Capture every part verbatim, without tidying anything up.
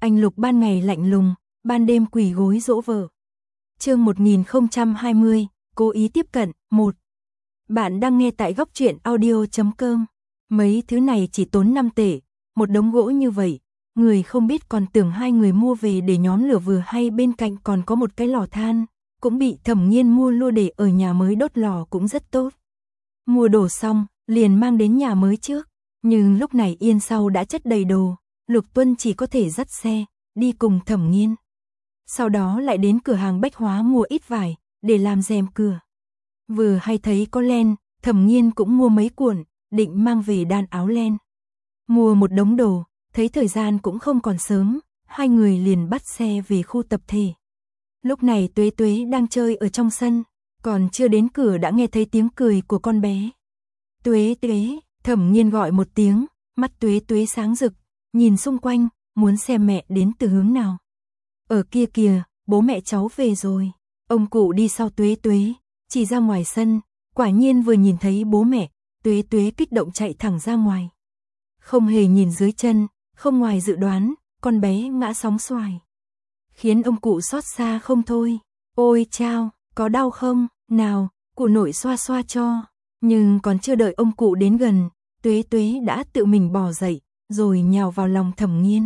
Anh Lục ban ngày lạnh lùng, ban đêm quỳ gối dỗ vợ. Chương một nghìn không trăm hai mươi, cố ý tiếp cận, một. Bạn đang nghe tại góc truyện audio chấm com. Mấy thứ này chỉ tốn năm tệ, một đống gỗ như vậy, người không biết còn tưởng hai người mua về để nhóm lửa vừa hay bên cạnh còn có một cái lò than, cũng bị Thẩm Nghiên mua luôn để ở nhà mới đốt lò cũng rất tốt. Mua đồ xong, liền mang đến nhà mới trước, nhưng lúc này yên sau đã chất đầy đồ, Lục Tuân chỉ có thể dắt xe, đi cùng Thẩm Nghiên. Sau đó lại đến cửa hàng bách hóa mua ít vải, để làm rèm cửa. Vừa hay thấy có len, Thẩm Nghiên cũng mua mấy cuộn, định mang về đan áo len. Mua một đống đồ, thấy thời gian cũng không còn sớm, hai người liền bắt xe về khu tập thể. Lúc này Tuế Tuế đang chơi ở trong sân, còn chưa đến cửa đã nghe thấy tiếng cười của con bé. Tuế Tuế, Thẩm Nghiên gọi một tiếng, mắt Tuế Tuế sáng rực, nhìn xung quanh, muốn xem mẹ đến từ hướng nào. Ở kia kìa, bố mẹ cháu về rồi. Ông cụ đi sau Tuế Tuế, chỉ ra ngoài sân, quả nhiên vừa nhìn thấy bố mẹ, Tuế Tuế kích động chạy thẳng ra ngoài. Không hề nhìn dưới chân, không ngoài dự đoán, con bé ngã sóng xoài. Khiến ông cụ xót xa không thôi. Ôi chao, có đau không? Nào, cụ nội xoa xoa cho. Nhưng còn chưa đợi ông cụ đến gần, Tuế Tuế đã tự mình bò dậy, rồi nhào vào lòng Thẩm Nghiên.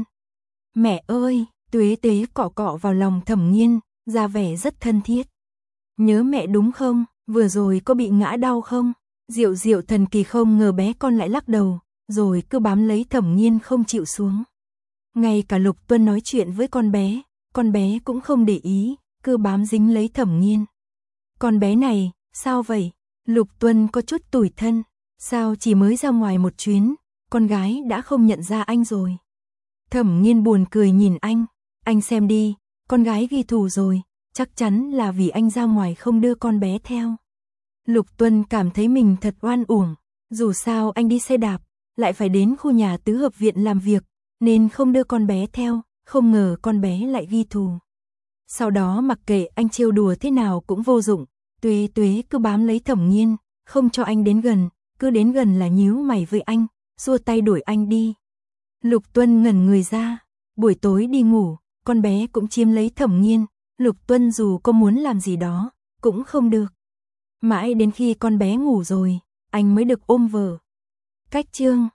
Mẹ ơi, Tuế Tuế cọ cọ vào lòng Thẩm Nghiên, ra vẻ rất thân thiết. Nhớ mẹ đúng không? Vừa rồi có bị ngã đau không? Diệu diệu thần kỳ không ngờ bé con lại lắc đầu, rồi cứ bám lấy Thẩm Nghiên không chịu xuống. Ngay cả Lục Tuân nói chuyện với con bé, con bé cũng không để ý, cứ bám dính lấy Thẩm Nghiên. Con bé này, sao vậy? Lục Tuân có chút tủi thân, sao chỉ mới ra ngoài một chuyến, con gái đã không nhận ra anh rồi. Thẩm Nghiên buồn cười nhìn anh, anh xem đi, con gái ghi thù rồi, chắc chắn là vì anh ra ngoài không đưa con bé theo. Lục Tuân cảm thấy mình thật oan uổng, dù sao anh đi xe đạp, lại phải đến khu nhà tứ hợp viện làm việc, nên không đưa con bé theo, không ngờ con bé lại ghi thù. Sau đó mặc kệ anh trêu đùa thế nào cũng vô dụng, Tuế Tuế cứ bám lấy Thẩm Nghiên, không cho anh đến gần, cứ đến gần là nhíu mày với anh, xua tay đuổi anh đi. Lục Tuân ngẩn người ra, buổi tối đi ngủ, con bé cũng chiếm lấy Thẩm Nghiên, Lục Tuân dù có muốn làm gì đó, cũng không được. Mãi đến khi con bé ngủ rồi, anh mới được ôm vợ. Cách chương